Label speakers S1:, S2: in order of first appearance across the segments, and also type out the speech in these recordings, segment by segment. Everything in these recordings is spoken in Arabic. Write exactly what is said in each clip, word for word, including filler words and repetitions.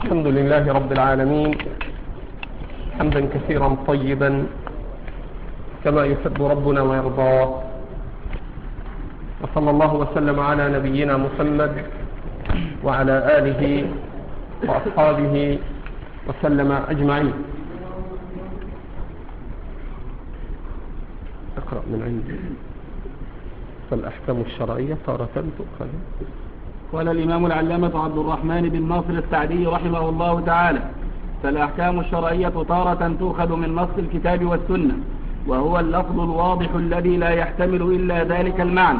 S1: الحمد لله رب العالمين حمدا كثيرا طيبا كما يحب ربنا ويرضاه، وصلى الله وسلم على نبينا محمد وعلى آله وأصحابه وسلم أجمعين. اقرأ من عندي. فالأحكام الشرعية تارة تؤخذ.
S2: قال الإمام العلامة عبد الرحمن بن ناصر السعدي رحمه الله تعالى: فالأحكام الشرعية تارة تؤخذ من نص الكتاب والسنة، وهو اللفظ الواضح الذي لا يحتمل إلا ذلك المعنى،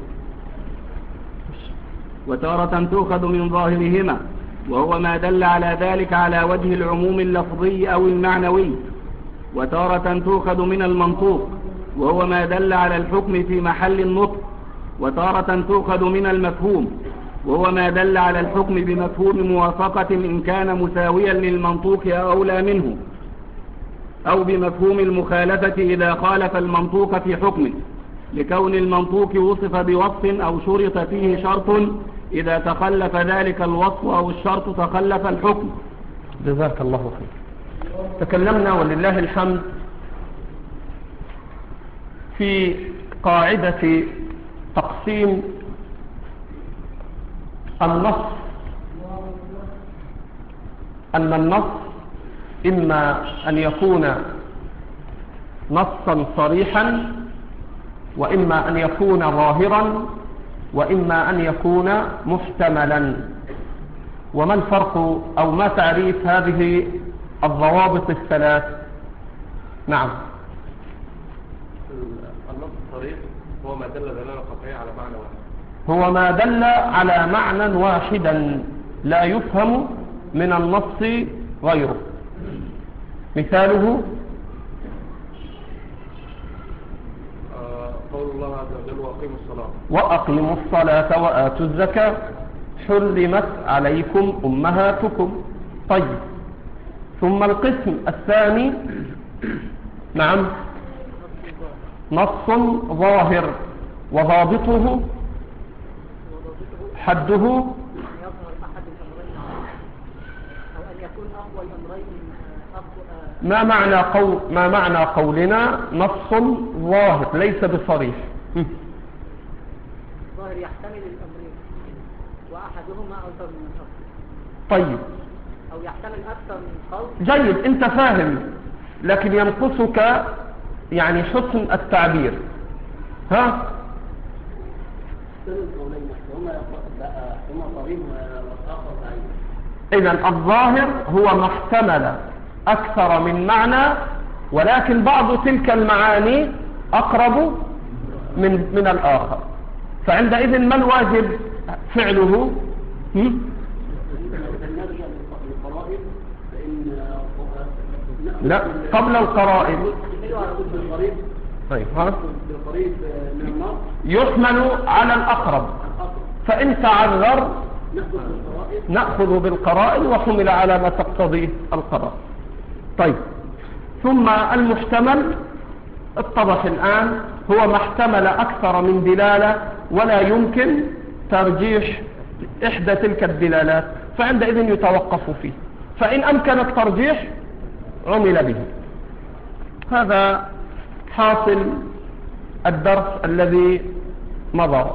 S2: وتارة تؤخذ من ظاهرهما، وهو ما دل على ذلك على وجه العموم اللفظي أو المعنوي، وتارة تؤخذ من المنطوق، وهو ما دل على الحكم في محل النطق، وتارة تؤخذ من المفهوم، وهو ما دل على الحكم بمفهوم موافقة إن كان مساويا للمنطوق أو أولى منه، أو بمفهوم المخالفة إذا خالف المنطوق في حكمه، لكون المنطوق وصف بوصف أو شرط فيه شرط، إذا تخلف ذلك الوصف أو الشرط تخلف الحكم.
S1: جزاك الله خير. تكلمنا ولله الحمد في قاعدة تقسيم النص، أن النص إما أن يكون نصا صريحا، وإما أن يكون ظاهرا، وإما أن يكون محتملا. وما الفرق أو ما تعريف هذه الضوابط الثلاث؟ نعم.
S3: النص الصريح هو ما دل دلالة قطعية على معنى واحد،
S1: هو ما دل على معنى واحدا لا يفهم من النص غيره. مثاله
S3: قول الله عز وجل: وأقيموا الصلاة
S1: وأقيموا الصلاة وآتوا الزكاة حرمت عليكم أمهاتكم. طيب، ثم القسم الثاني، نعم، نص ظاهر وضابطه حده ما معنى قول ما معنى قولنا نص ظاهر ليس بصريح؟
S4: ظاهر يحتمل الأمرين وأحدهما أكثر من الآخر.
S1: طيب،
S4: أو يحتمل أكثر من قول.
S1: جيد، أنت فاهم، لكن ينقصك يعني حسن التعبير. ها؟ إذن الظاهر هو ما احتمل أكثر من معنى، ولكن بعض تلك المعاني أقرب من من الآخر، فعندئذ ما الواجب فعله؟ لا، قبل القرائن. طيب، ها؟ يحمل على الأقرب، فإن تعذر نأخذ بالقرائن، وحمل على ما تقتضيه القرائن. طيب، ثم المحتمل اتضح الآن، هو ما احتمل أكثر من دلالة ولا يمكن ترجيح إحدى تلك الدلالات، فعندئذ يتوقف فيه، فإن أمكن الترجيح عمل به. هذا حاصل الدرس الذي مضى.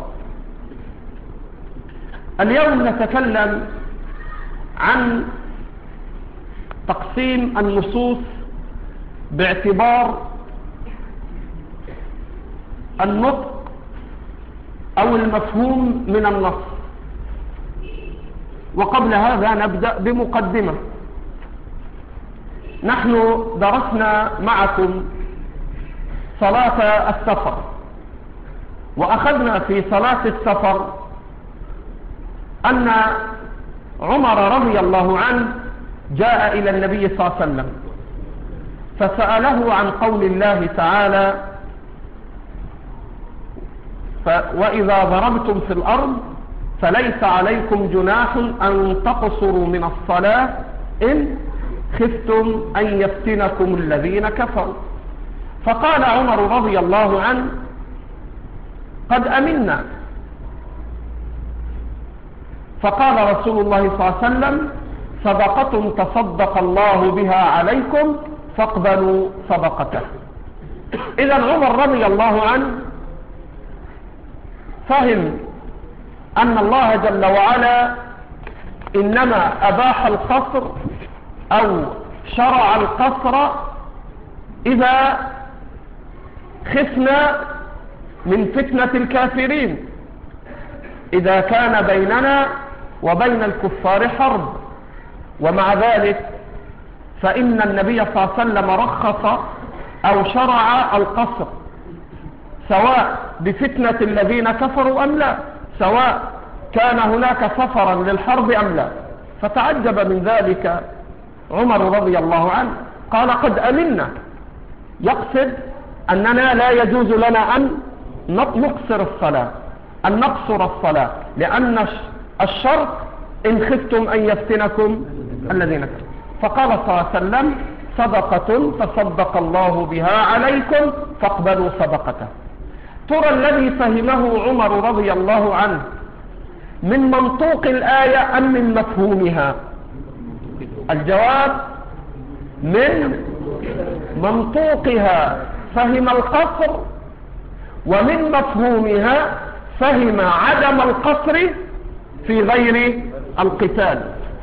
S1: اليوم نتكلم عن تقسيم النصوص باعتبار النطق أو المفهوم من النص. وقبل هذا نبدأ بمقدمة. نحن درسنا معكم صلاة السفر، وأخذنا في صلاة السفر أن عمر رضي الله عنه جاء إلى النبي صلى الله عليه وسلم فسأله عن قول الله تعالى: وإذا ضربتم في الأرض فليس عليكم جناح أن تقصروا من الصلاة إن خفتم أن يفتنكم الذين كفروا. فقال عمر رضي الله عنه: قد أمنا. فقال رسول الله صلى الله عليه وسلم: صدقة تصدق الله بها عليكم فاقبلوا صدقته. إذا عمر رضي الله عنه فهم أن الله جل وعلا إنما أباح القصر أو شرع القصر إذا خفنا من فتنة الكافرين، إذا كان بيننا وبين الكفار حرب. ومع ذلك فإن النبي صلى الله عليه وسلم رخص أو شرع القصر سواء بفتنة الذين كفروا أم لا، سواء كان هناك سفرا للحرب أم لا. فتعجب من ذلك عمر رضي الله عنه، قال قد أمنا، يقصد أننا لا يجوز لنا أن نقصر الصلاة، أن نقصر الصلاة، لأن الشرط إن خفتم أن يفتنكم الذين كفروا. فقال صلى الله عليه وسلم صدقة تصدق الله بها عليكم فاقبلوا صدقته. ترى الذي فهمه عمر رضي الله عنه من منطوق الآية أم من مفهومها؟ الجواب من منطوقها فهم القصر، ومن مفهومها فهم عدم القصر في غير القتال.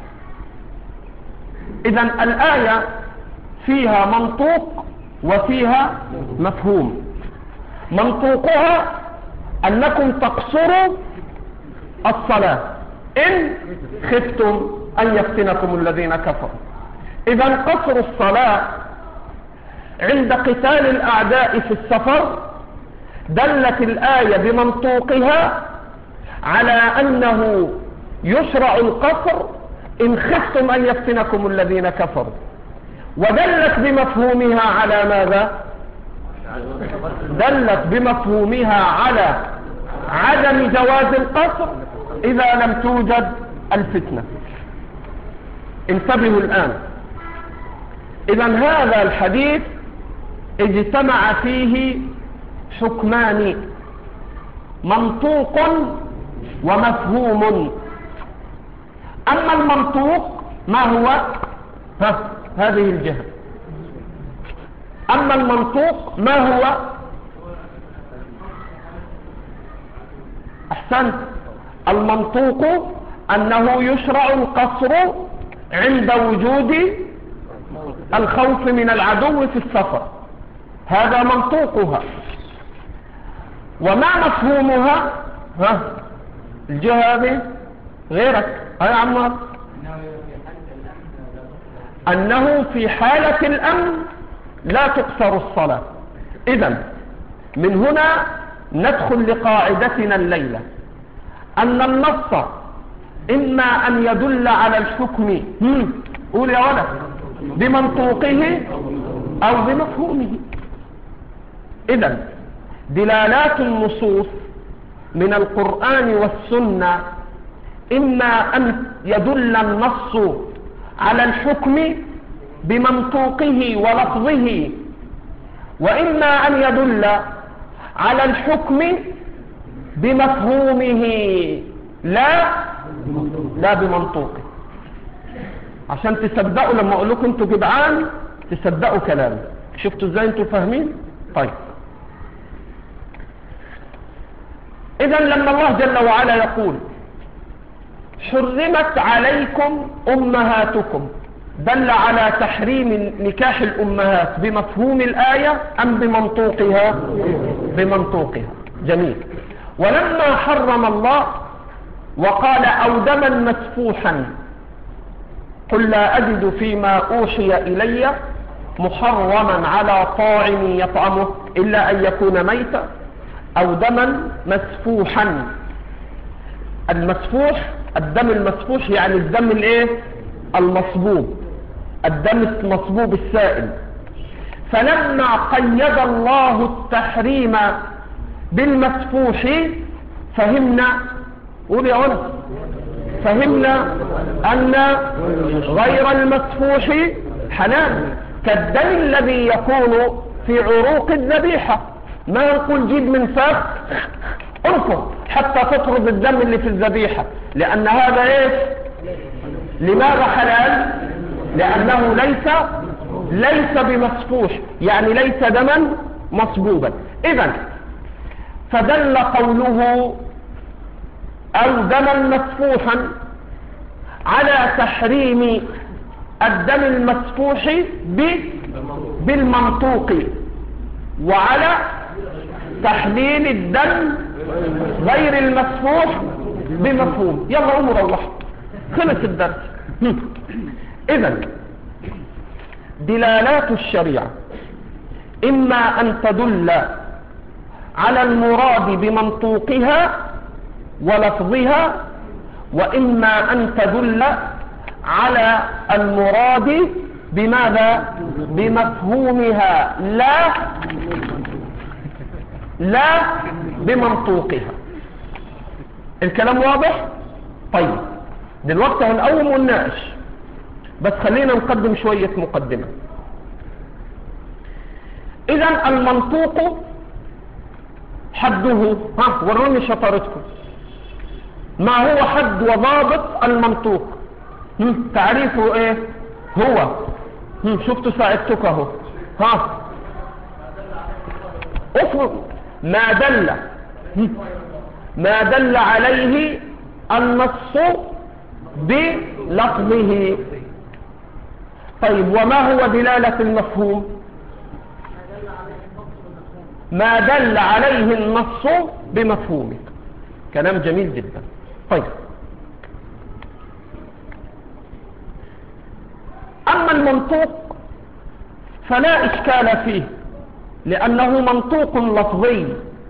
S1: إذن الآية فيها منطوق وفيها مفهوم. منطوقها أنكم تقصروا الصلاة إن خفتم أن يفتنكم الذين كفروا. إذن قصر الصلاة عند قتال الأعداء في السفر دلت الآية بمنطوقها على أنه يشرع القصر إن خفتم أن يفتنكم الذين كفروا، ودلت بمفهومها على ماذا؟ دلت بمفهومها على عدم جواز القصر إذا لم توجد الفتنة. انتبهوا الآن. إذن هذا الحديث اجتمع فيه حكمان، منطوق ومفهوم. أما المنطوق ما هو؟ ها هذه الجهة. أما المنطوق ما هو؟ أحسنت. المنطوق أنه يشرع القصر عند وجود الخوف من العدو في السفر، هذا منطوقها. وما مفهومها؟ ها الجهة هذه غيرك هيا عمار، أنه في حالة الأمن لا تقصر الصلاة. إذن من هنا ندخل لقاعدتنا الليلة، أن النص إما أن يدل على الحكم قول يا ولد بمنطوقه أو بمفهومه. إذن دلالات النصوص من القرآن والسنة إما أن يدل النص على الحكم بمنطوقه ولفظه، وإما أن يدل على الحكم بمفهومه لا لا بمنطوقه، عشان تصدقوا لما أقول لكم انتوا جدعان تصدقوا كلامي. شفتوا ازاي انتوا فاهمين؟ طيب إذن لما الله جل وعلا يقول حرمت عليكم أمهاتكم، دل على تحريم نكاح الأمهات بمفهوم الآية أم بمنطوقها؟ بمنطوقها. جميل. ولما حرم الله وقال أو دما مسفوحا قل لا أجد فيما أوحي إلي محرما على طاعم يطعمه إلا أن يكون ميتا أو دما مسفوحا. المسفوح الدم المسفوح يعني الدم الايه؟ المصبوب، الدم المصبوب السائل. فلما قيد الله التحريم بالمسفوح فهمنا قول يا ولد فهمنا أن غير المسفوح حلال، كالدم الذي يكون في عروق الذبيحة. ما نقول جيب من فاس انفر حتى تطرد الدم اللي في الذبيحة، لأن هذا ايش؟ لماذا حلال؟ لأنه ليس ليس بمسفوح، يعني ليس دما مصبوبا. إذن فدل قوله أو دما مسفوحا على تحريم الدم المسفوح بالمنطوق، وعلى تحليل الدم غير المسفوح بمفهوم. يلا قوموا روحوا، خلص الدرس. إذن دلالات الشريعة إما أن تدل على المراد بمنطوقها ولفظها، وإما أن تدل على المراد بماذا؟ بمفهومها لا لا بمنطوقها. الكلام واضح؟ طيب دلوقتي هنقوم ونناقش، بس خلينا نقدم شوية مقدمة. إذن المنطوق حده، ها وروني شطارتكم، ما هو حد وضابط المنطوق؟ تعريفه ايه هو؟ شفتوا ساعدتك اهو. ها افرض ما دل ما دل عليه النص بلفظه. طيب وما هو دلالة المفهوم؟ ما دل عليه النص بمفهومه. كلام جميل جدا. طيب أما المنطوق فلا إشكال فيه، لأنه منطوق لفظي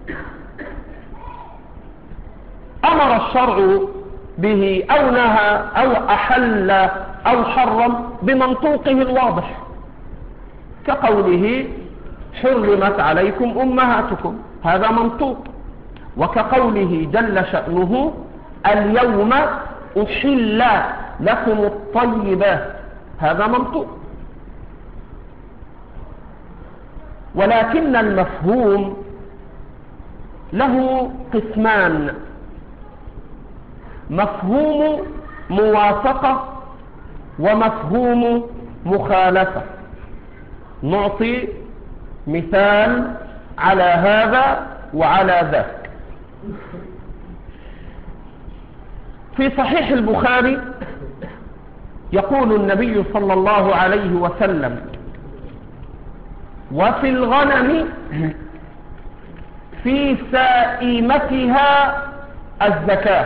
S1: أمر الشرع به أو نهى أو أحل أو حرم بمنطوقه الواضح، كقوله حرمت عليكم أمهاتكم، هذا منطوق. وكقوله جل شأنه اليوم أحل لكم الطيبات، هذا منطوق. ولكن المفهوم له قسمان: مفهوم موافقة ومفهوم مخالفة. نعطي مثال على هذا وعلى ذاك. في صحيح البخاري يقول النبي صلى الله عليه وسلم: وفي الغنم في سائمتها الزكاة.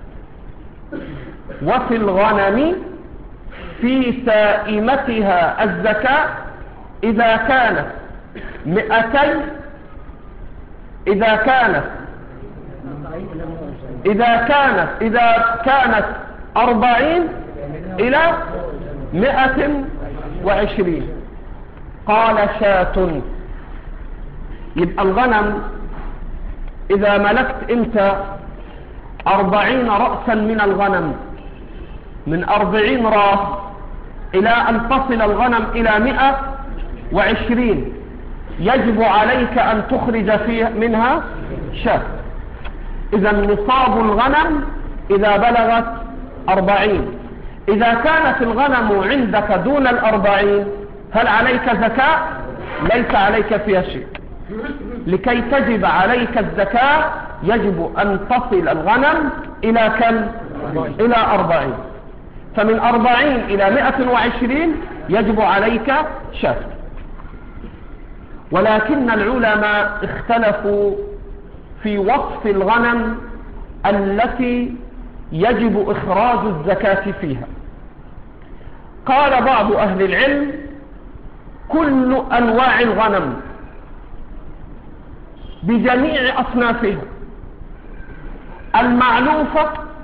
S1: وفي الغنم في سائمتها الزكاة إذا كانت مئتين إذا كانت إذا كانت إذا كانت أربعين إلى مئة وعشرين. قال شاة. يبقى الغنم إذا ملكت أنت أربعين رأسا من الغنم، من أربعين رأس إلى أن تصل الغنم إلى مئة وعشرين، يجب عليك أن تخرج فيها منها شاة. إذا نصاب الغنم إذا بلغت أربعين. إذا كانت الغنم عندك دون الأربعين هل عليك زكاة؟ ليس عليك فيها شيء. لكي تجب عليك الزكاة يجب أن تصل الغنم إلى كم؟ إلى أربعين. فمن أربعين إلى مئة وعشرين يجب عليك شاة. ولكن العلماء اختلفوا في وصف الغنم التي يجب إخراج الزكاة فيها. قال بعض أهل العلم: كل أنواع الغنم بجميع أصنافها، المعلوفة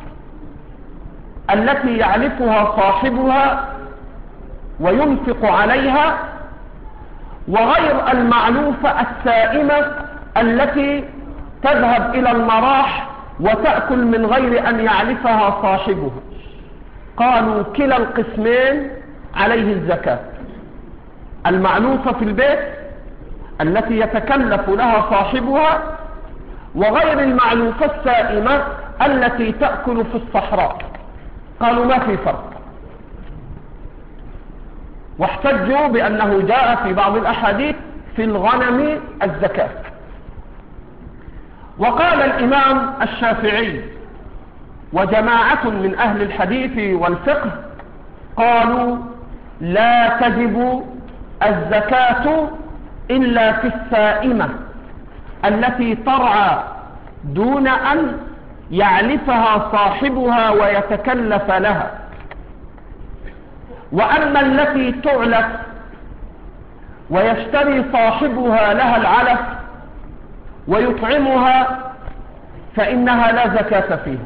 S1: التي يعلفها صاحبها وينفق عليها، وغير المعلوفة السائمة التي تذهب إلى المراح وتأكل من غير أن يعلفها صاحبها. قالوا كلا القسمين عليه الزكاة: المعلوفة في البيت التي يتكلف لها صاحبها، وغير المعلوفة السائمة التي تأكل في الصحراء. قالوا ما في فرق. واحتجوا بأنه جاء في بعض الأحاديث في الغنم الزكاة. وقال الإمام الشافعي وجماعة من أهل الحديث والفقه قالوا لا تجب الزكاة إلا في السائمة التي ترعى دون أن يعلفها صاحبها ويتكلف لها، وأما التي تعلف ويشتري صاحبها لها العلف ويطعمها فإنها لا زكاة فيها.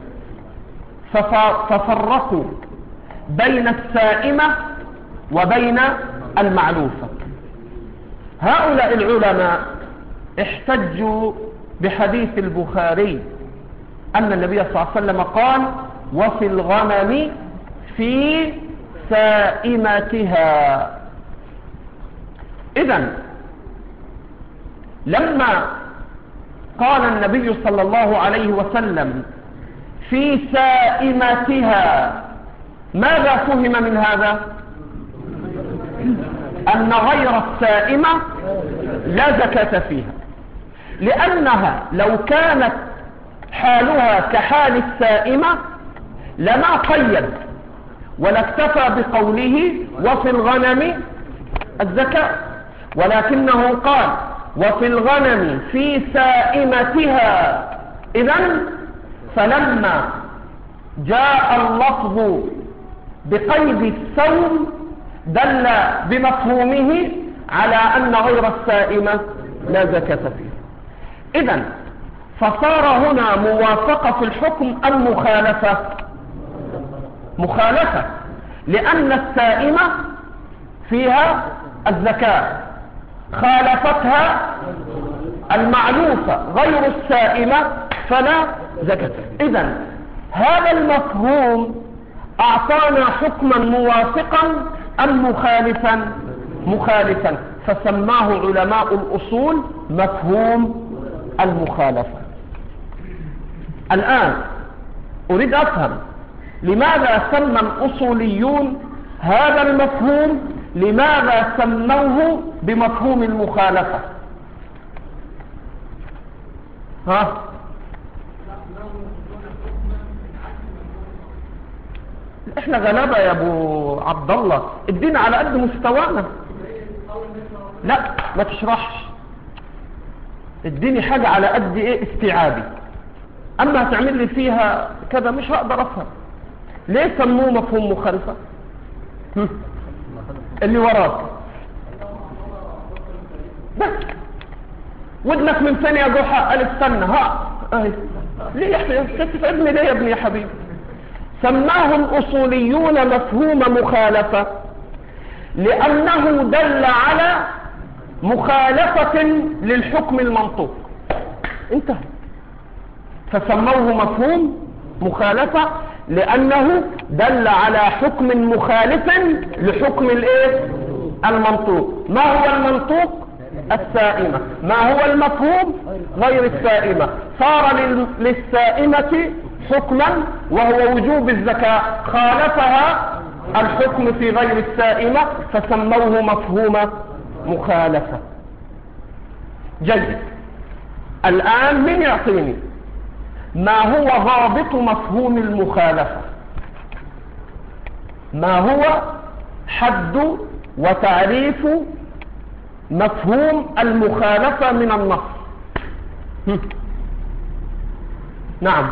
S1: ففرقوا بين السائمة وبين المعلوفة. هؤلاء العلماء احتجوا بحديث البخاري أن النبي صلى الله عليه وسلم قال وفي الغنم في سائمتها. إذن لما قال النبي صلى الله عليه وسلم في سائمتها ماذا فهم من هذا؟ أن غير السائمة لا زكاة فيها، لأنها لو كانت حالها كحال السائمة لما قيد ولا اكتفى بقوله وفي الغنم الزكاة، ولكنه قال وفي الغنم في سائمتها. إذن فلما جاء اللفظ بقيد السوم دل بمفهومه على أن غير السائمة لا زكاة فيه. إذن فصار هنا موافقة في الحكم أم مخالفة؟ مخالفة، لأن السائمة فيها الزكاة خالفتها المعلوفة غير السائمة فلا زكاة. إذن هذا المفهوم أعطانا حكما موافقا أم مخالفا؟ مخالفا، فسماه علماء الأصول مفهوم المخالفة. الآن أريد أفهم لماذا سمى الأصوليون هذا المفهوم، لماذا سموه بمفهوم المخالفة؟ ها؟ احنا غلابة يا ابو عبد الله، الدين على قد مستوانا. لا ما تشرحش، اديني حاجة على قد ايه استيعابي، اما هتعمل لي فيها كذا مش هقدر افهم. ليه سموه مفهوم مخالفة؟ اللي وراك بس ودنك من ثانية جوحة قال استنى ها اهي. ليه يا حبيبي تتفقدني ليه يا ابني يا حبيبي؟ سماه الأصوليون مفهوم مخالفة لأنه دل على مخالفة للحكم المنطوق، انتهى. فسموه مفهوم مخالفة لأنه دل على حكم مخالف لحكم الايه؟ المنطوق. ما هو المنطوق؟ السائمة. ما هو المفهوم؟ غير السائمة. صار للسائمة حكما وهو وجوب الزكاة، خالفها الحكم في غير السائمة فسموه مفهوم مخالفة. جيد. الآن من يعطيني ما هو ضابط مفهوم المخالفة؟ ما هو حد وتعريف مفهوم المخالفة من النص؟ نعم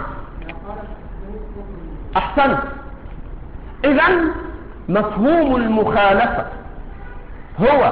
S1: أحسنت. إذن مفهوم المخالفة هو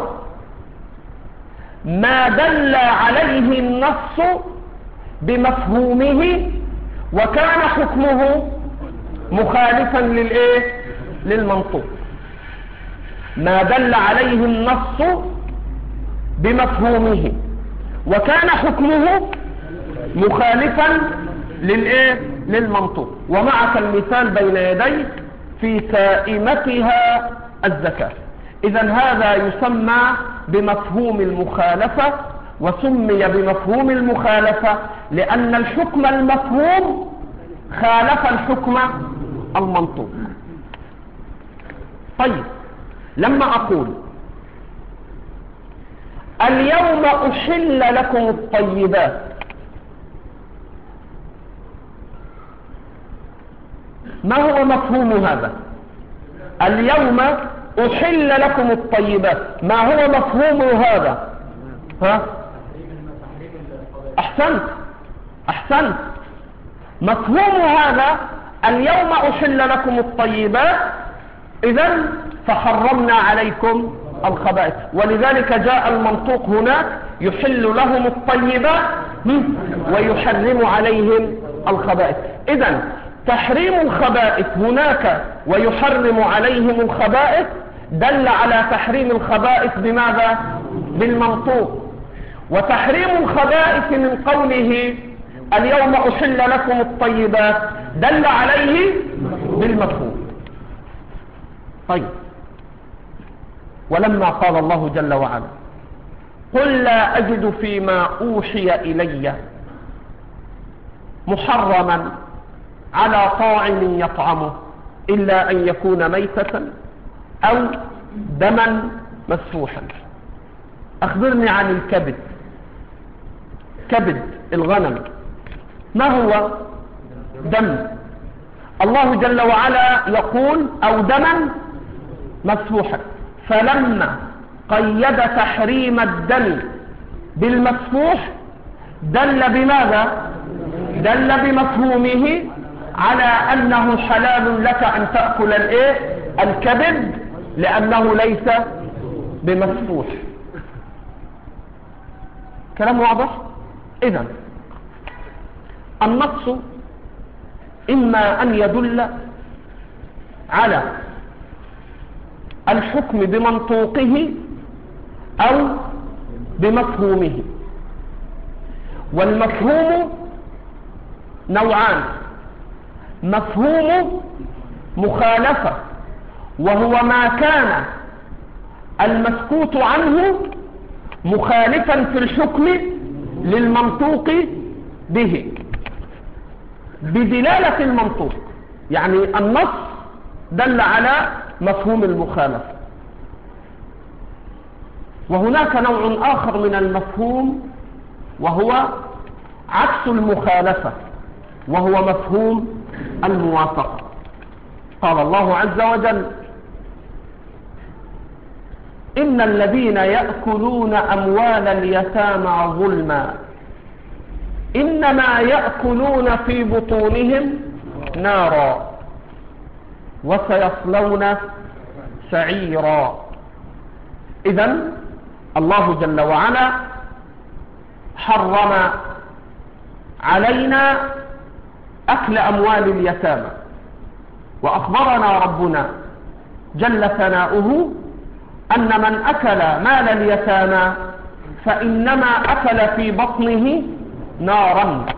S1: ما دل عليه النص بمفهومه وكان حكمه مخالفا للإيه؟ للمنطوق. ما دل عليه النص بمفهومه وكان حكمه مخالفا للإيه؟ للمنطوق. ومعك المثال بين يديك في سائمتها الزكاة. إذن هذا يسمى بمفهوم المخالفة، وسمي بمفهوم المخالفة لأن الحكم المفهوم خالف الحكم المنطوق. طيب لما أقول اليوم أحل لكم الطيبات، ما هو مفهوم هذا؟ اليوم أحل لكم الطيبات، ما هو مفهوم هذا؟ ها؟ أحسنت أحسنت مفهوم هذا اليوم أحل لكم الطيبات، إذن فحرمنا عليكم الخبائث، ولذلك جاء المنطوق هناك يحل لهم الطيبات ويحرم عليهم الخبائث. إذن تحريم الخبائث هناك ويحرم عليهم الخبائث دل على تحريم الخبائث بماذا؟ بالمنطوق. وتحريم الخبائث من قوله اليوم أحل لكم الطيبات دل عليه بالمفهوم. طيب، ولما قال الله جل وعلا قل لا أجد فيما أوحي إلي محرما على طاعم يطعمه إلا أن يكون ميتة أو دما مسفوحا. أخبرني عن الكبد، كبد الغنم ما هو؟ دم. الله جل وعلا يقول أو دما مسفوحا، فلما قيد تحريم الدم بالمسفوح دل بماذا؟ دل بمفهومه على أنه حلال لك أن تأكل الايه؟ الكبد، لأنه ليس بمسفوح. كلام واضح؟ إذن النص إما أن يدل على الحكم بمنطوقه أو بمفهومه، والمفهوم نوعان: مفهوم مخالفة وهو ما كان المسكوت عنه مخالفا في الحكم للمنطوق به بدلالة المنطوق، يعني النص دل على مفهوم المخالفة. وهناك نوع آخر من المفهوم وهو عكس المخالفة، وهو مفهوم الموافقة. قال الله عز وجل إن الذين يأكلون أموال اليتامى ظلما إنما يأكلون في بطونهم نارا وسيصلون سعيرا. إذن الله جل وعلا حرم علينا أكل أموال اليتامى، وأخبرنا ربنا جل ثناؤه أن من أكل مال اليتامى فإنما أكل في بطنه نارا.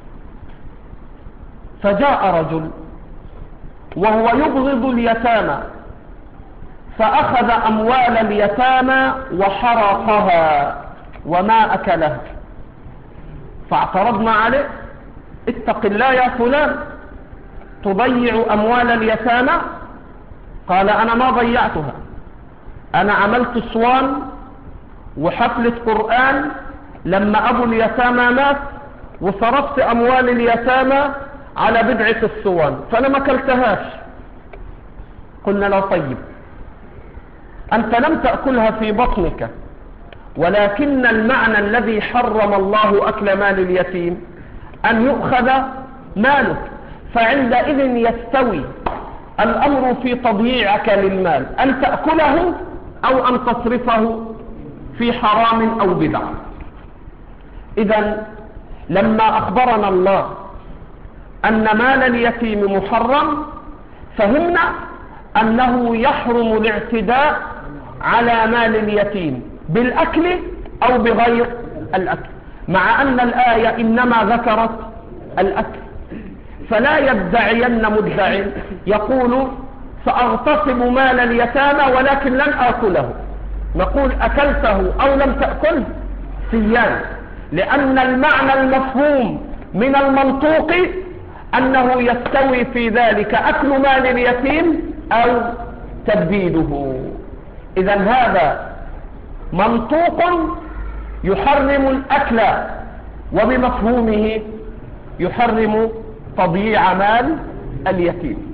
S1: فجاء رجل وهو يبغض اليتامى فأخذ أموال اليتامى وحرقها وما أكلها، فاعترضنا عليه: اتق الله يا فلان، تضيع أموال اليتامى؟ قال: أنا ما ضيعتها، أنا عملت صوان وحفلة قرآن لما أبو اليتامى مات، وصرفت أموال اليتامى على بدعة الصوان، فأنا ما كلتهاش. قلنا له: طيب، أنت لم تأكلها في بطنك، ولكن المعنى الذي حرم الله أكل مال اليتيم أن يؤخذ ماله، فعندئذ يستوي الأمر في تضييعك للمال أن تأكله أو أن تصرفه في حرام أو بدعة. إذن لما أخبرنا الله أن مال اليتيم محرم فهمنا أنه يحرم الاعتداء على مال اليتيم بالأكل أو بغير الأكل، مع أن الآية إنما ذكرت الأكل. فلا يدعين مدعي يقول سأغتصب مال اليتامى ولكن لن آكله، نقول أكلته أو لم تأكله سيان، لأن المعنى المفهوم من المنطوق أنه يستوي في ذلك أكل مال اليتيم أو تبديده. إذا هذا منطوق يحرم الأكل، وبمفهومه يحرم تضييع مال اليتيم.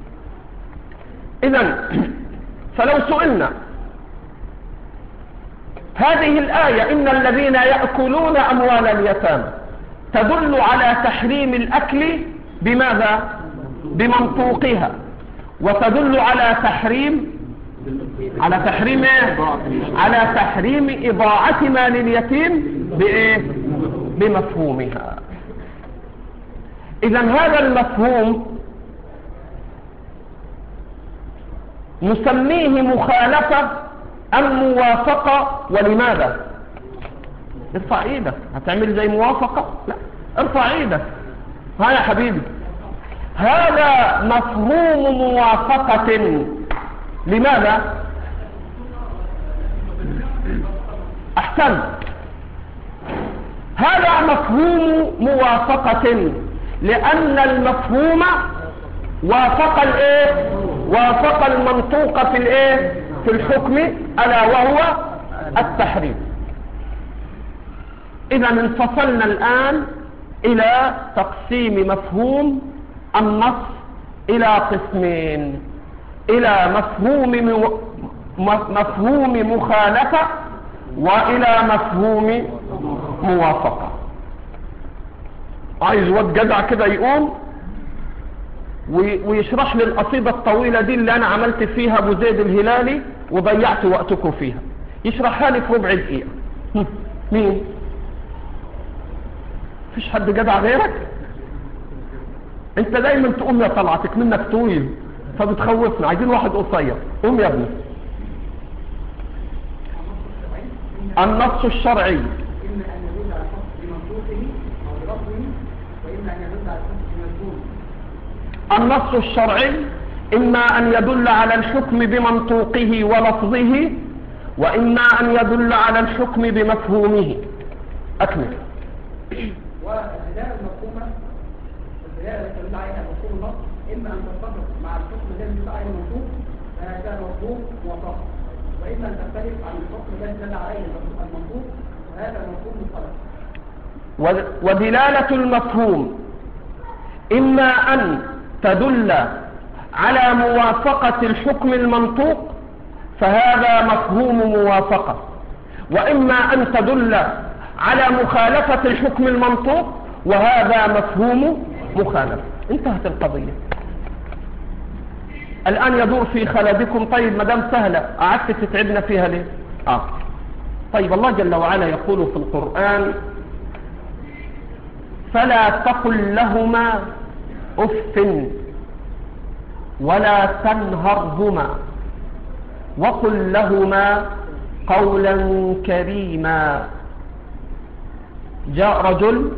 S1: إذا فلو سئلنا هذه الآية إن الذين يأكلون أموال اليتامى تدل على تحريم الأكل بماذا؟ بمنطوقها، وتدل على تحريم على تحريم ايه؟ على تحريم إضاعة مال اليتيم بإيه؟ بمفهومها. إذا هذا المفهوم نسميه مخالفة أم موافقة؟ ولماذا؟ ارفع ايدك، هتعمل زي موافقة؟ لا، ارفع ايدك. ها يا حبيبي، هذا مفهوم موافقة. لماذا؟ احسن، هذا مفهوم موافقة لأن المفهوم وافق الايه؟ وافق المنطوق في الايه؟ في الحكم، ألا وهو التحريم. إذا انفصلنا الآن إلى تقسيم مفهوم النص إلى قسمين، إلى مفهوم مفهوم مخالفة وإلى مفهوم موافقة. عايز واد جدع كده يقوم ويشرح لي القصيدة الطويلة دي اللي أنا عملت فيها أبو زيد الهلالي وضيعت وقتكم فيها، يشرحها لي في ربع دقيقة. مين؟ فيش حد جدع غيرك؟ انت دايما تقوم يا طلعتك منك طويل فبتخوفنا، عايزين واحد قصير. قوم يا ابني. النص الشرعي
S4: إما أن يدل على الحكم بمنطوقه أو بلفظه، وإما أن يدل على الحكم بمفهومه.
S1: النص الشرعي إما أن يدل على الحكم بمنطوقه ولفظه، وإما أن يدل على الحكم بمفهومه. أكمل.
S4: والدلالة المفهومة، الدلالة التي تدل عليها مفهوم النص، إما أن تتفق مع الحكم الذي يدل عليه المنطوق فهذا مفهوم موافقة، وإما أن تختلف عن الحكم الذي دل عليه المنطوق وهذا مفهوم مخالف.
S1: ودلالة المفهوم إما أن تدل على موافقة الحكم المنطوق فهذا مفهوم موافقة، وإما أن تدل على مخالفة الحكم المنطوق وهذا مفهوم مخالفة. انتهت القضية. الآن يدور في خلدكم، طيب مدام سهلة قعدت تتعبنا فيها ليه؟ آه. طيب الله جل وعلا يقول في القرآن: فلا تقل لهما أف ولا تنهرهما وقل لهما قولا كريما. جاء رجل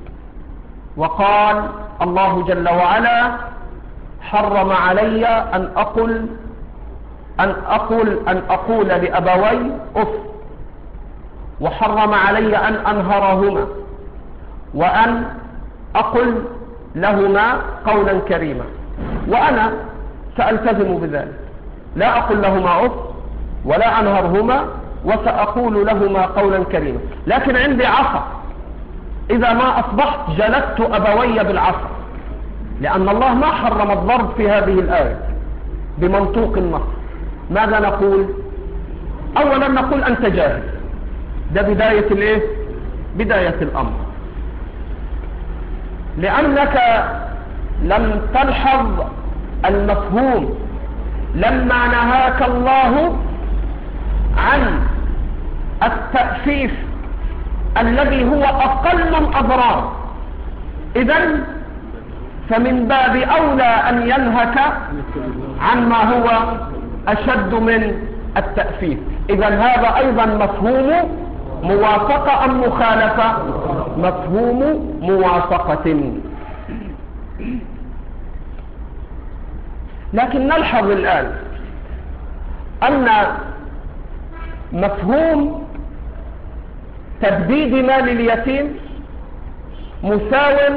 S1: وقال: الله جل وعلا حرم علي أن أقول أن أقول أن أقول لأبوي أف، وحرم علي أن أنهرهما وأن أقول لهما قولا كريما، وأنا سألتزم بذلك، لا أقول لهما أف ولا أنهرهما وسأقول لهما قولا كريما، لكن عندي عصا، إذا ما أصبحت جلدت أبوي بالعصا، لأن الله ما حرم الضرب في هذه الآية بمنطوق النص. ماذا نقول؟ أولا نقول أنت جاهل، ده بداية الإيه؟ بداية الأمر، لأنك لم تلحظ المفهوم لما نهاك الله عن التأفيف الذي هو أقل الأضرار. إذن فمن باب أولى أن ينهك عما هو أشد من التأفيف. إذن هذا أيضا مفهوم موافقة أم مخالفة؟ مفهوم موافقة. لكن نلحظ الآن أن مفهوم تبديد مال اليتيم مساو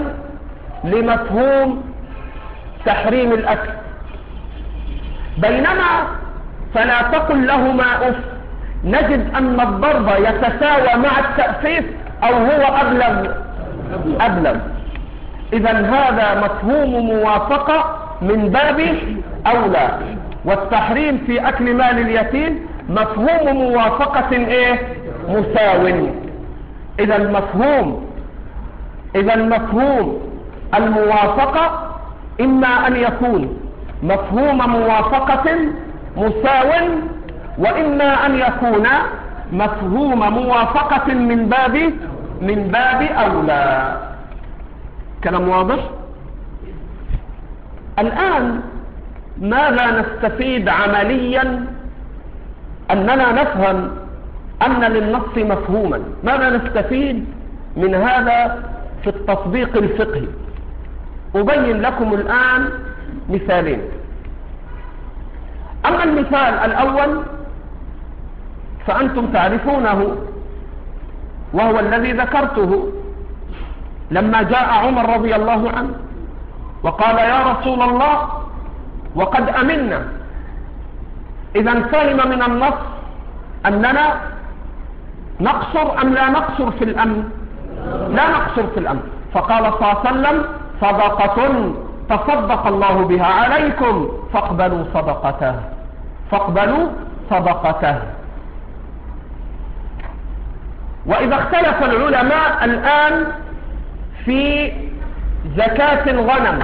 S1: لمفهوم تحريم الأكل، بينما فلا تقل لهما أف. نجد أن الضرب يتساوى مع التأسيس أو هو أبلغ أبلغ. إذا هذا مفهوم موافقة من باب أولى. والتحريم في أكل مال اليتيم مفهوم موافقة إيه؟ مساو. إذا المفهوم إذا المفهوم الموافقة إما أن يكون مفهوم موافقة مساو، وإما أن يكون مفهوم موافقة من باب من باب أولى. كلام واضح؟ الآن ماذا نستفيد عمليا؟ أننا نفهم أن للنص مفهوما. ماذا نستفيد من هذا في التطبيق الفقهي؟ أبين لكم الآن مثالين. أما المثال الأول فأنتم تعرفونه، وهو الذي ذكرته لما جاء عمر رضي الله عنه وقال يا رسول الله وقد أمنا. إذا فهم من النص أننا نقصر أم لا نقصر في الأمن؟ لا نقصر في الأمن. فقال صلى الله عليه وسلم صدقة تصدق الله بها عليكم فاقبلوا صدقته فاقبلوا صدقته. وإذا اختلف العلماء الآن في زكاة الغنم،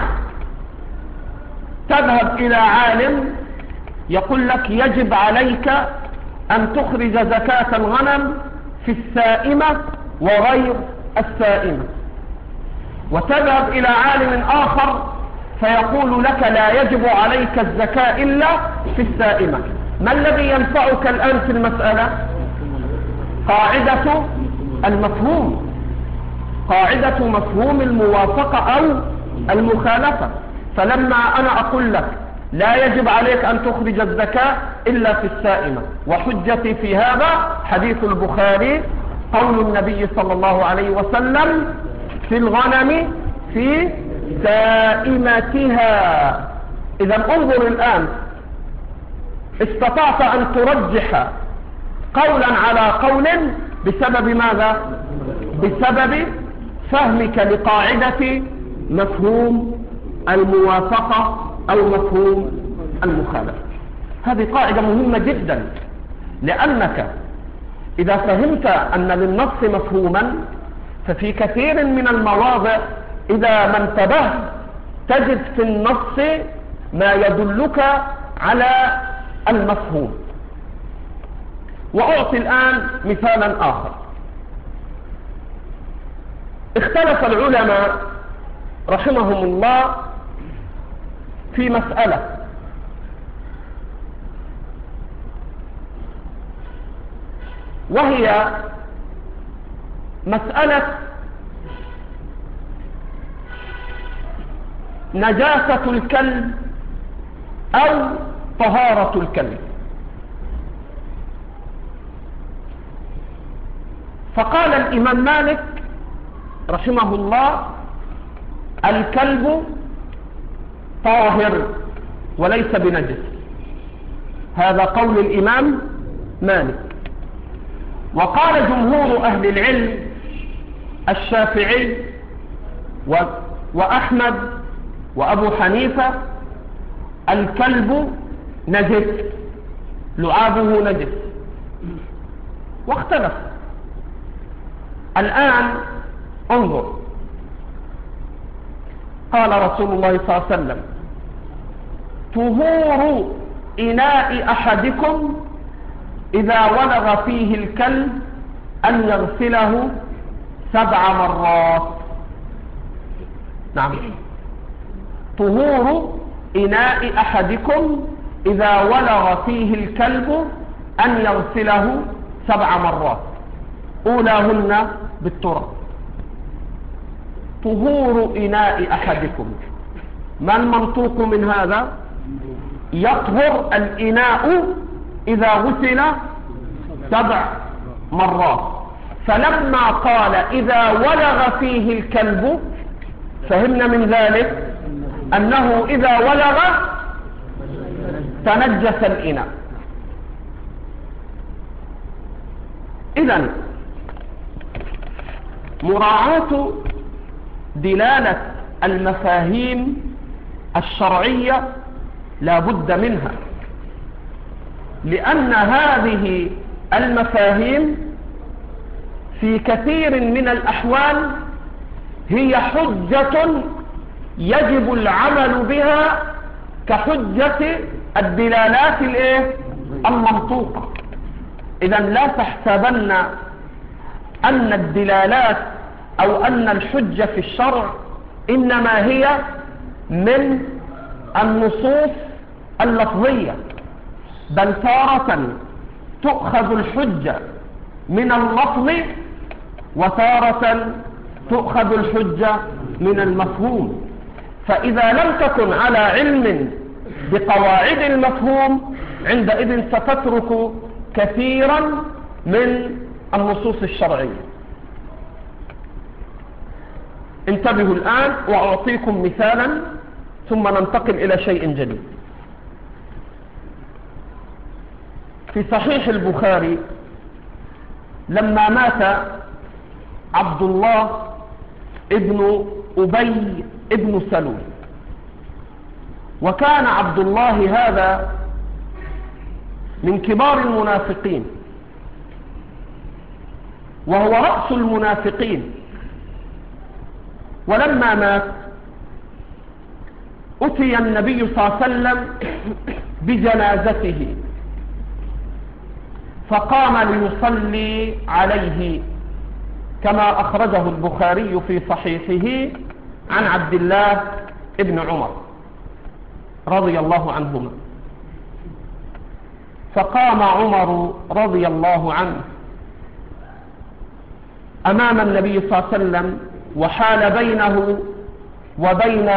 S1: تذهب إلى عالم يقول لك يجب عليك أن تخرج زكاة الغنم في السائمة وغير السائمة، وتذهب إلى عالم آخر فيقول لك لا يجب عليك الزكاة إلا في السائمة. ما الذي ينفعك الآن في المسألة؟ قاعدة المفهوم، قاعدة مفهوم الموافقة أو المخالفة. فلما أنا أقول لك لا يجب عليك أن تخرج الزكاة إلا في السائمة، وحجتي في هذا حديث البخاري قول النبي صلى الله عليه وسلم في الغنم في سائمتها. إذا انظر الآن، استطعت أن ترجح قولا على قول بسبب ماذا؟ بسبب فهمك لقاعدة مفهوم الموافقة أو مفهوم المخالفة. هذه قاعدة مهمة جدا، لأنك إذا فهمت أن للنص مفهوما ففي كثير من المواضع إذا ما انتبهت تجد في النص ما يدلك على المفهوم. وأعطي الآن مثالا آخر. اختلف العلماء رحمهم الله في مسألة، وهي مسألة نجاسة الكلب أو طهارة الكلب. فقال الإمام مالك رحمه الله الكلب طاهر وليس بنجس. هذا قول الإمام مالك. وقال جمهور أهل العلم الشافعي وأحمد وأبو حنيفة الكلب نجس، لعابه نجس، واختلف. الآن انظر، قال رسول الله صلى الله عليه وسلم طهور إناء أحدكم إذا ولغ فيه الكلب أن يغسله سبع مرات. نعم، طهور إناء أحدكم إذا ولغ فيه الكلب أن يغسله سبع مرات، أولاهن بالتراب. طهور إناء أحدكم، ما المنطوق من هذا؟ يطهر الإناء إذا غسل سبع مرات. فلما قال إذا ولغ فيه الكلب فهمنا من ذلك أنه إذا ولغ تنجس الإناء. إذن مراعاة دلالة المفاهيم الشرعية لا بد منها، لأن هذه المفاهيم في كثير من الأحوال هي حجة يجب العمل بها كحجة الدلالات المنطوقة. إذن لا تحسبن أن الدلالات أو أن الحجة في الشرع إنما هي من النصوص اللفظية، بل تارة تؤخذ الحجة من اللفظ وتارة تؤخذ الحجة من المفهوم. فإذا لم تكن على علم بقواعد المفهوم عندئذ ستترك كثيرا من النصوص الشرعية. انتبهوا الآن وأعطيكم مثالا ثم ننتقل إلى شيء جديد. في صحيح البخاري لما مات عبد الله ابن أبي ابن سلول، وكان عبد الله هذا من كبار المنافقين وهو رأس المنافقين، ولما مات أتي النبي صلى الله عليه وسلم بجنازته فقام ليصلي عليه كما أخرجه البخاري في صحيحه عن عبد الله ابن عمر رضي الله عنهما. فقام عمر رضي الله عنه أمام النبي صلى الله عليه وسلم وحال بينه وبين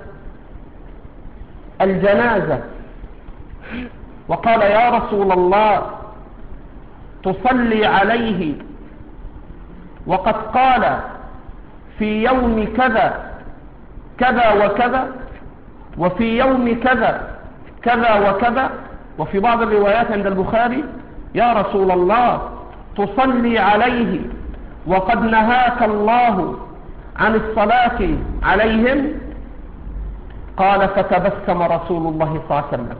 S1: الجنازة وقال: يا رسول الله، تصلي عليه وقد قال في يوم كذا كذا وكذا، وفي يوم كذا كذا وكذا، وفي بعض الروايات عند البخاري: يا رسول الله، تصلي عليه وقد نهاك الله عن الصلاة عليهم. قال: فتبسم رسول الله صلى الله عليه وسلم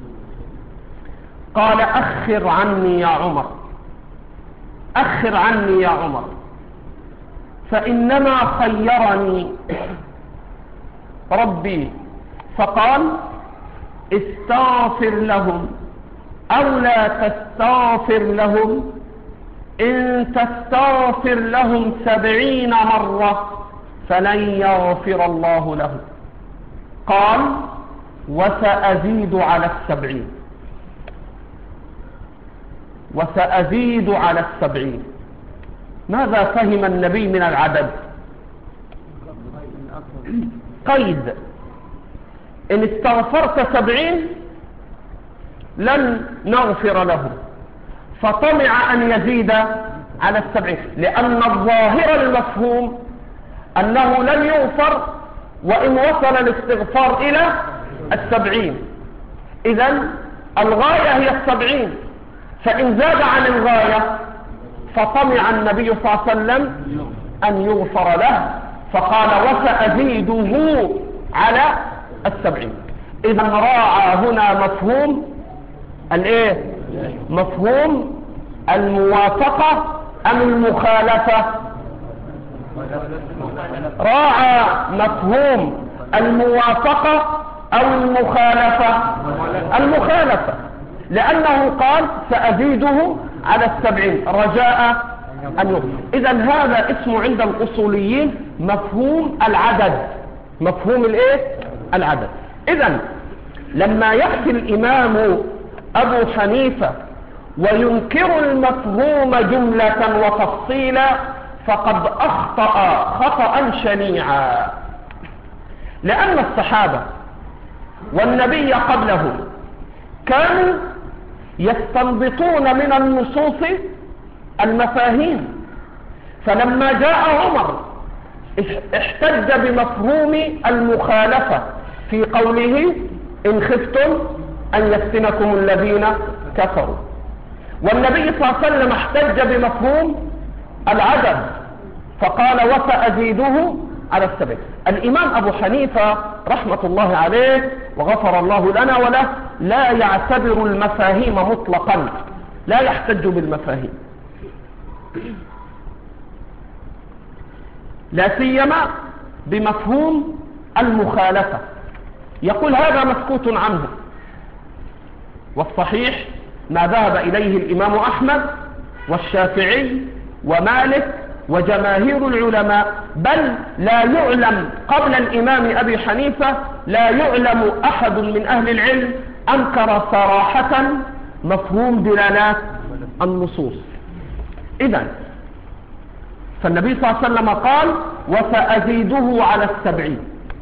S1: قال: أخر عني يا عمر، أخر عني يا عمر، فإنما خيرني ربي فقال: استغفر لهم أو لا تستغفر لهم، إن تستغفر لهم سبعين مرة فلن يغفر الله لهم. قال: وسأزيد على السبعين، وسأزيد على السبعين. ماذا فهم النبي من العدد؟ قيد: إن استغفرت سبعين لن نغفر له، فطمع أن يزيد على السبعين، لأن الظاهر المفهوم أنه لن يغفر وإن وصل الاستغفار إلى السبعين. إذن الغاية هي السبعين، فإن زاد عن الغاية فطمع النبي صلى الله عليه وسلم أن يغفر له، فقال: وسأزيده على السبعين. إذن راعى هنا مفهوم الايه؟ مفهوم الموافقة أم المخالفة؟ راعى مفهوم الموافقة أو المخالفة؟ المخالفة، لأنه قال: سأزيده على السبعين رجاء أن يغفر. إذن هذا اسمه عند الأصوليين مفهوم العدد، مفهوم الايه؟ العدد. إذن لما يأتي الإمام أبو حنيفة وينكر المفهوم جملة وتفصيلا فقد أخطأ خطأ شنيعا، لأن الصحابة والنبي قبله كانوا يستنبطون من النصوص المفاهيم، فلما جاء عمر احتج بمفهوم المخالفة في قوله: إن خفتم أن يفتنكم الذين كفروا. والنبي صلى الله عليه وسلم احتج بمفهوم العدد فقال وسأزيده على السبع. الإمام أبو حنيفة رحمة الله عليه وغفر الله لنا وله لا يعتبر المفاهيم مطلقا، لا يحتج بالمفاهيم، لا سيما بمفهوم المخالفة، يقول هذا مسكوت عنه. والصحيح ما ذهب إليه الإمام أحمد والشافعي ومالك وجماهير العلماء، بل لا يعلم قبل الإمام أبي حنيفة لا يعلم أحد من أهل العلم أنكر صراحة مفهوم دلالات النصوص. إذن فالنبي صلى الله عليه وسلم قال وسأزيده على السبعين،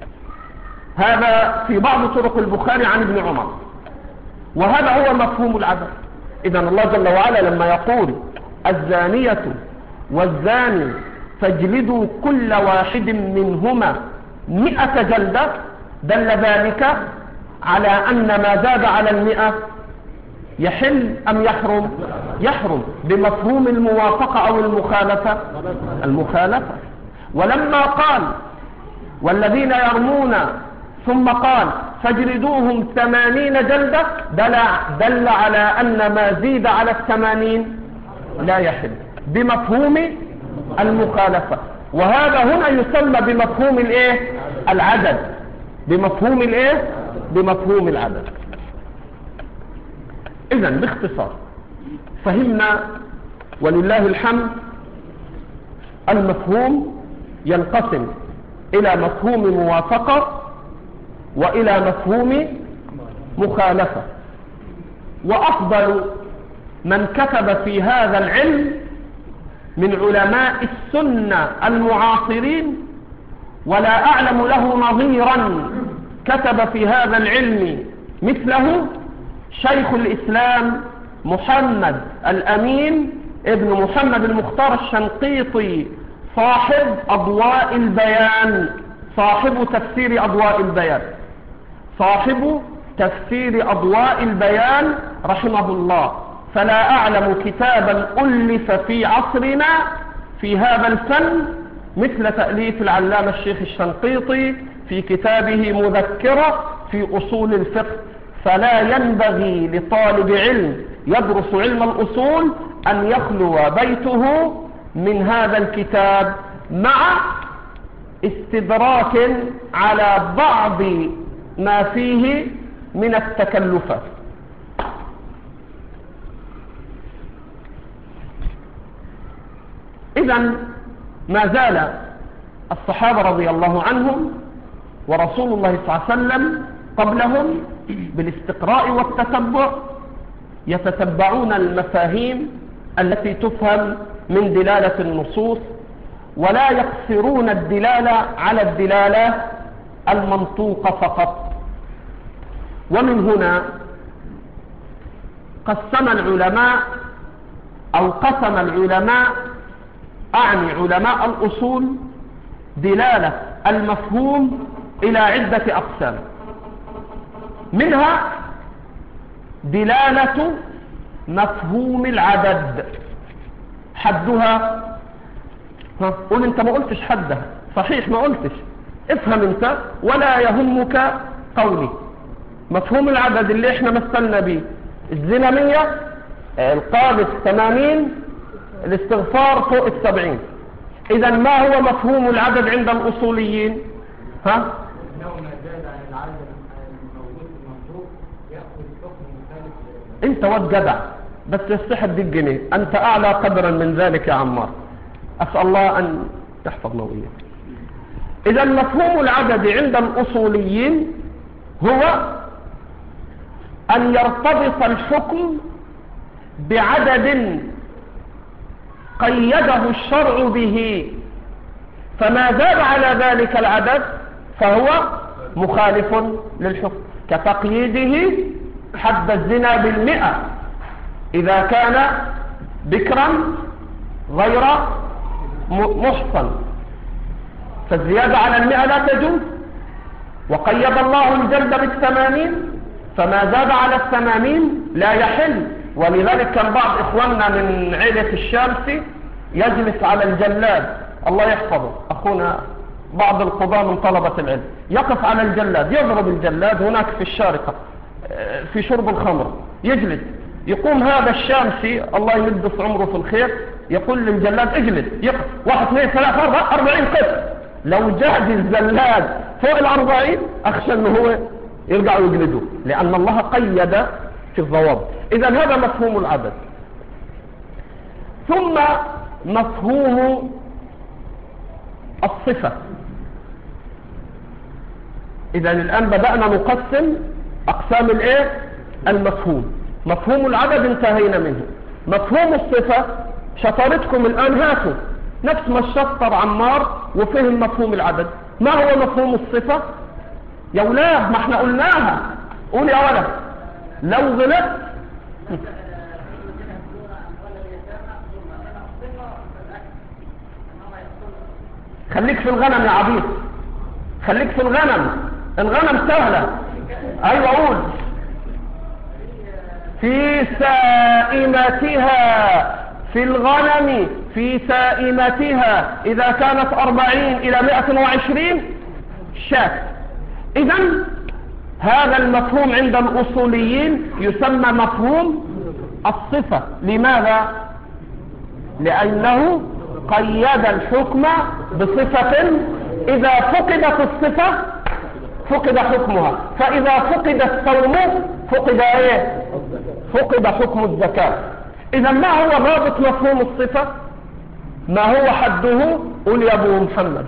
S1: هذا في بعض طرق البخاري عن ابن عمر، وهذا هو مفهوم العدد. إذن الله جل وعلا لما يقول الزانية والزاني فاجلدوا كل واحد منهما مئة جلدة، دل ذلك على أن ما زاد على المئة يحل أم يحرم؟ يحرم بمفهوم الموافقة أو المخالفة، المخالفة. ولما قال والذين يرمون ثم قال فاجلدوهم ثمانين جلدة، دل, دل على أن ما زيد على الثمانين لا يحل بمفهوم المخالفة. وهذا هنا يسمى بمفهوم الايه؟ العدد، بمفهوم الايه؟ بمفهوم العدد. اذن باختصار فهمنا ولله الحمد المفهوم ينقسم الى مفهوم موافقة والى مفهوم مخالفة. وافضل من كتب في هذا العلم من علماء السنة المعاصرين، ولا أعلم له نظيرا كتب في هذا العلم مثله، شيخ الإسلام محمد الأمين ابن محمد المختار الشنقيطي صاحب أضواء البيان، صاحب تفسير أضواء البيان، صاحب تفسير أضواء البيان رحمه الله. فلا أعلم كتابا ألف في عصرنا في هذا الفن مثل تأليف العلامة الشيخ الشنقيطي في كتابه مذكرة في أصول الفقه. فلا ينبغي لطالب علم يدرس علم الأصول أن يخلو بيته من هذا الكتاب، مع استدراك على بعض ما فيه من التكلفات. إذن ما زال الصحابة رضي الله عنهم ورسول الله صلى الله عليه وسلم قبلهم بالاستقراء والتتبع يتتبعون المفاهيم التي تفهم من دلالة النصوص، ولا يقصرون الدلالة على الدلالة المنطوقة فقط. ومن هنا قسم العلماء أو قسم العلماء، أعني علماء الأصول، دلالة المفهوم إلى عدة أقسام. منها دلالة مفهوم العدد، حدها، ها قول انت ما قلتش حدها، صحيح ما قلتش، افهم انت ولا يهمك قولي. مفهوم العدد اللي احنا مثلنا به، الزنا مية، القاذف ثمانين، الاستغفار فوق السبعين. اذا ما هو مفهوم العدد عند الاصوليين؟ ها
S4: انه ما زاد عن العدد الموجود في المنطوق ياخذ حكم مختلف.
S1: انت واد جدع، بس يستحق دي الجنيه، انت اعلى قدرا من ذلك يا عمار، اسال الله ان يحفظنا واياك. اذا مفهوم العدد عند الاصوليين هو ان يرتبط الحكم بعدد قيده الشرع به، فما زاد على ذلك العدد فهو مخالف للحكم، كتقييده حد الزنا بالمئة إذا كان بكرا غير محصن، فالزيادة على المئة لا تجوز. وقيد الله الجلد بالثمانين، فما زاد على الثمانين لا يحل. ولذلك كان بعض إخواننا من عيلة الشامسي يجلس على الجلاد، الله يحفظه أخونا بعض القضاة من طلبة العلم، يقف على الجلاد يضرب الجلاد هناك في الشارقة في شرب الخمر، يجلد. يقوم هذا الشامسي الله يمد في عمره في الخير يقول للجلاد اجلد، يقف واحد اثنين ثلاثة أربعة أربعين قف. لو جهد الجلاد فوق الأربعين أخشى أنه هو يرجع ويجلده، لأن الله قيد في الضوابط. إذا هذا مفهوم العدد. ثم مفهوم الصفة. إذا الآن بدأنا نقسم أقسام الإيه؟ المفهوم. مفهوم العدد انتهينا منه. مفهوم الصفة شطرتكم الآن هاتوا نفس ما الشطر عمار وفهم مفهوم العدد. ما هو مفهوم الصفة؟ يا ولاد ما احنا قلناها، قول يا ولد لو غلط. خليك في الغنم يا عبيد، خليك في الغنم، الغنم سهلة. ايوه قول. في سائمتها، في الغنم في سائمتها إذا كانت أربعين إلى مئة وعشرين شاة. إذن هذا المفهوم عند الأصوليين يسمى مفهوم الصفة. لماذا؟ لأنه قيد الحكم بصفة إذا فقدت الصفة فقد حكمها، فإذا فقد الصوم فقد ايه؟ فقد حكم الزكاة. إذا ما هو ضابط مفهوم الصفة؟ ما هو حده؟ قل يا ابو محمد.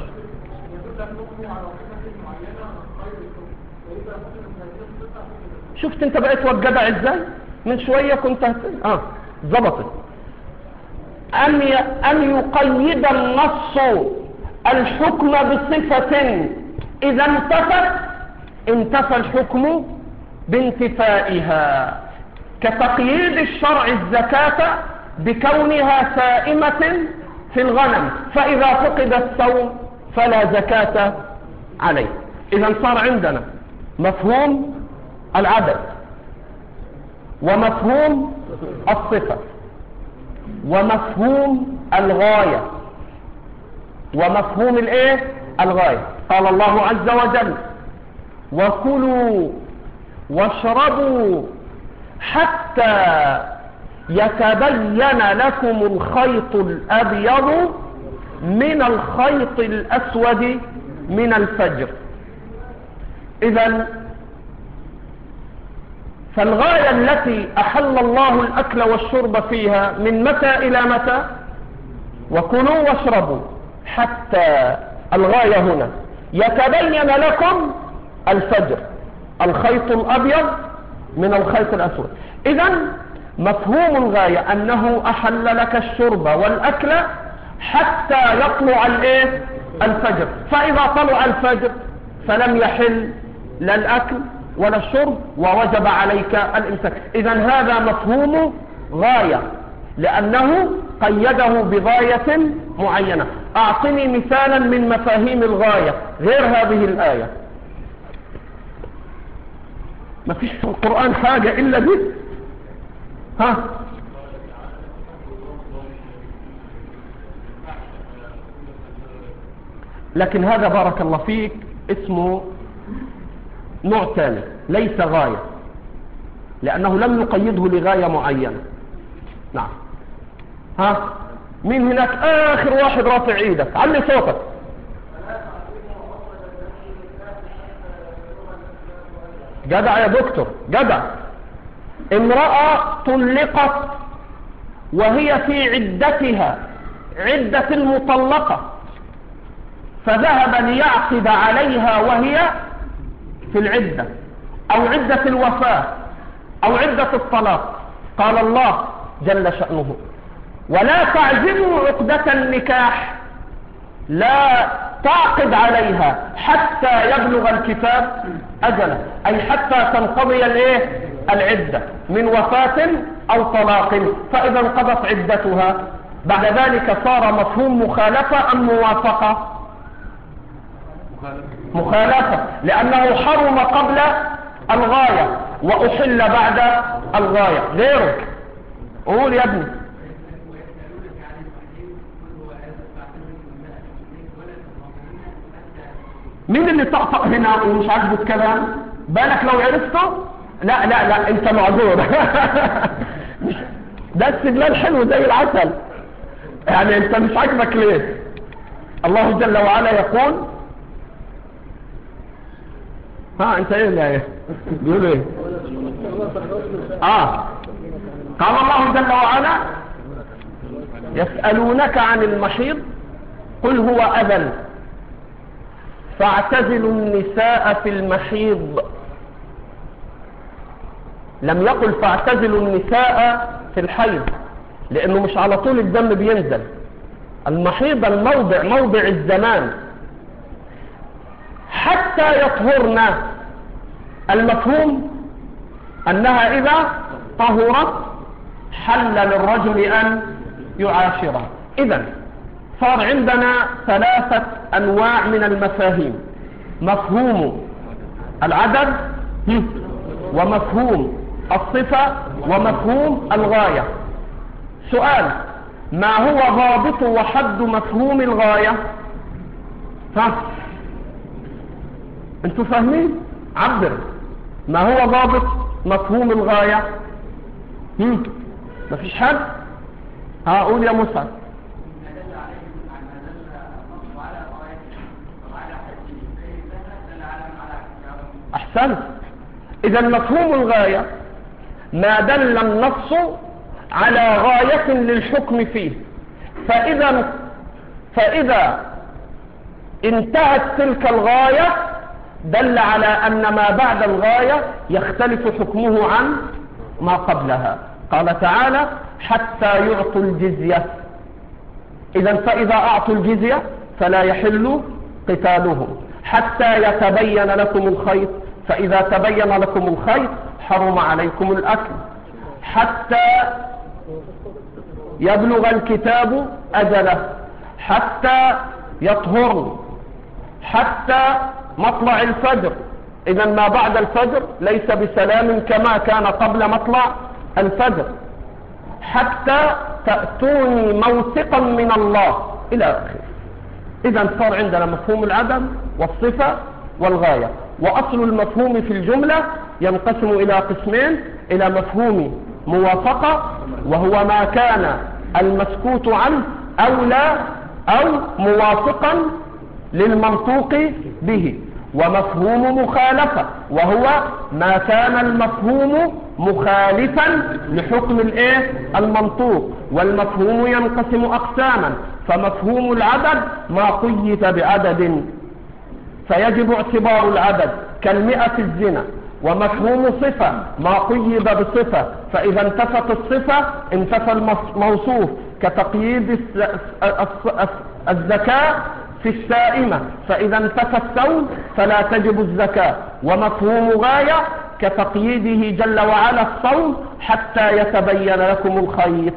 S1: شفت انت بقيت والجدع ازاي؟ من شوية كنت هت... اه ضبطت. أن ي... أن يقيد النص الحكم بصفة إذا انتفت انتفى الحكم بانتفائها، كتقييد الشرع الزكاة بكونها سائمة في الغنم، فإذا فقد الصوم فلا زكاة عليه. إذا صار عندنا مفهوم العدد ومفهوم الصفة ومفهوم الغاية ومفهوم الايه؟ الغاية. قال الله عز وجل وكلوا واشربوا حتى يتبين لكم الخيط الأبيض من الخيط الأسود من الفجر. إذن فالغاية التي أحل الله الأكل والشرب فيها من متى إلى متى؟ وكلوا واشربوا حتى الغاية هنا يتبين لكم الفجر، الخيط الأبيض من الخيط الأسود. إذن مفهوم الغاية أنه أحل لك الشرب والأكل حتى يطلع الايه؟ الفجر، فإذا طلع الفجر فلم يحل لا الأكل ولا الشرب ووجب عليك الإمساك. إذن هذا مفهوم غاية لأنه قيده بغاية معينة. أعطني مثالا من مفاهيم الغاية غير هذه الآية. ما فيش في القرآن حاجة إلا دي. ها لكن هذا بارك الله فيك اسمه نوع ثاني ليس غاية، لأنه لم يقيده لغاية معينة. نعم. ها مين هناك آخر واحد رافع ايدك؟ علي صوتك. جدع يا دكتور جدع. امرأة طلقت وهي في عدتها عدة المطلقة، فذهب ليعقد عليها وهي في العدة أو عدة الوفاة أو عدة الطلاق. قال الله جل شأنه ولا تعزموا عقدة النكاح، لا تعقد عليها حتى يبلغ الكتاب أجله، أي حتى تنقضي الايه؟ العدة من وفاة أو طلاق. فإذا انقضت عدتها بعد ذلك صار مفهوم مخالفة أم موافقة؟ مخالفة، لأنه حرم قبل الغاية وأحل بعد الغاية. غيره قول يا ابني. مين اللي طقطق هنا ومش عاجبه الكلام؟ بالك لو عرفته؟ لا لا لا انت معذور. ده استدلال حلو زي العسل. يعني انت مش عاجبك ليه؟ الله جل وعلا يقول، ها انت ايه اللي ايه بيقول ايه؟ اه قال الله جل وعلا يسألونك عن المحيض قل هو أذى فاعتزلوا النساء في المحيض. لم يقل فاعتزلوا النساء في الحيض، لانه مش على طول الدم بينزل. المحيض الموضع موضع الزمان حتى يطهرن. المفهوم انها اذا طهرت حل للرجل ان يعاشرها. اذا صار عندنا ثلاثة انواع من المفاهيم: مفهوم العدد، ومفهوم الصفة، ومفهوم الغاية. سؤال: ما هو ضابط وحد مفهوم الغاية؟ ها انتوا فاهمين؟ عبر. ما هو ضابط مفهوم الغاية؟ هم مفيش حد؟ ها قول يا مسعد. احسنت. اذا مفهوم الغاية ما دل النص على غاية للحكم فيه، فإذا فإذا انتهت تلك الغاية دل على أن ما بعد الغاية يختلف حكمه عن ما قبلها. قال تعالى: حتى يعطوا الجزية. إذا فإذا أعطوا الجزية فلا يحل قتالهم حتى يتبين لكم الخيط، فإذا تبين لكم الخيط حرم عليكم الأكل حتى يبلغ الكتاب أجله، حتى يطهر، حتى مطلع الفجر. إذا ما بعد الفجر ليس بسلام كما كان قبل مطلع الفجر، حتى تأتوني موثقا من الله إلى آخره. إذا صار عندنا مفهوم العدم والصفة والغاية. وأصل المفهوم في الجملة ينقسم إلى قسمين: إلى مفهوم موافقة وهو ما كان المسكوت عنه أولى أو موافقا للمنطوق به، ومفهوم مخالفة وهو ما كان المفهوم مخالفا لحكم الايه المنطوق. والمفهوم ينقسم أقساما: فمفهوم العدد ما قيد بعدد فيجب اعتبار العدد كالمئة الزنا. ومفهوم صفة ما قيد بصفة، فإذا انتفت الصفة انتفى الموصوف، كتقييد الزكاة في السائمة، فإذا انتفى السوم فلا تجب الزكاة. ومفهوم غاية كتقييده جل وعلا الصوم حتى يتبين لكم الخيط.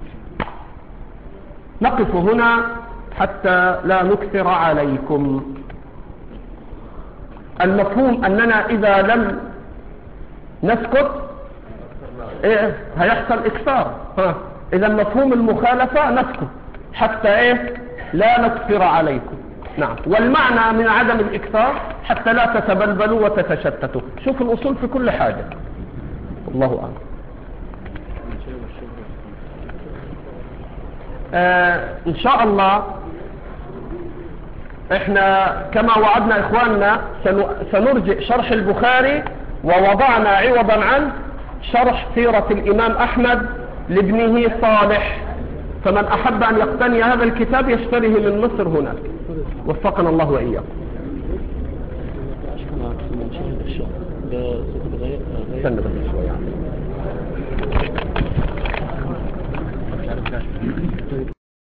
S1: نقف هنا حتى لا نكثر عليكم. المفهوم أننا إذا لم نسكت إيه هيحصل إكثار. إذا مفهوم المخالفة نسكت حتى إيه لا نكثر عليكم. نعم. والمعنى من عدم الإكثار حتى لا تتبلبلوا وتتشتتوا. شوف الأصول في كل حاجة. الله أعلم. آه إن شاء الله احنا كما وعدنا إخواننا سنرجع شرح البخاري، ووضعنا عوضا عنه شرح سيرة الإمام أحمد لابنه صالح. فمن أحب أن يقتني هذا الكتاب يشتريه من مصر هناك. وفقنا الله وإياكم. استنى بس شوية.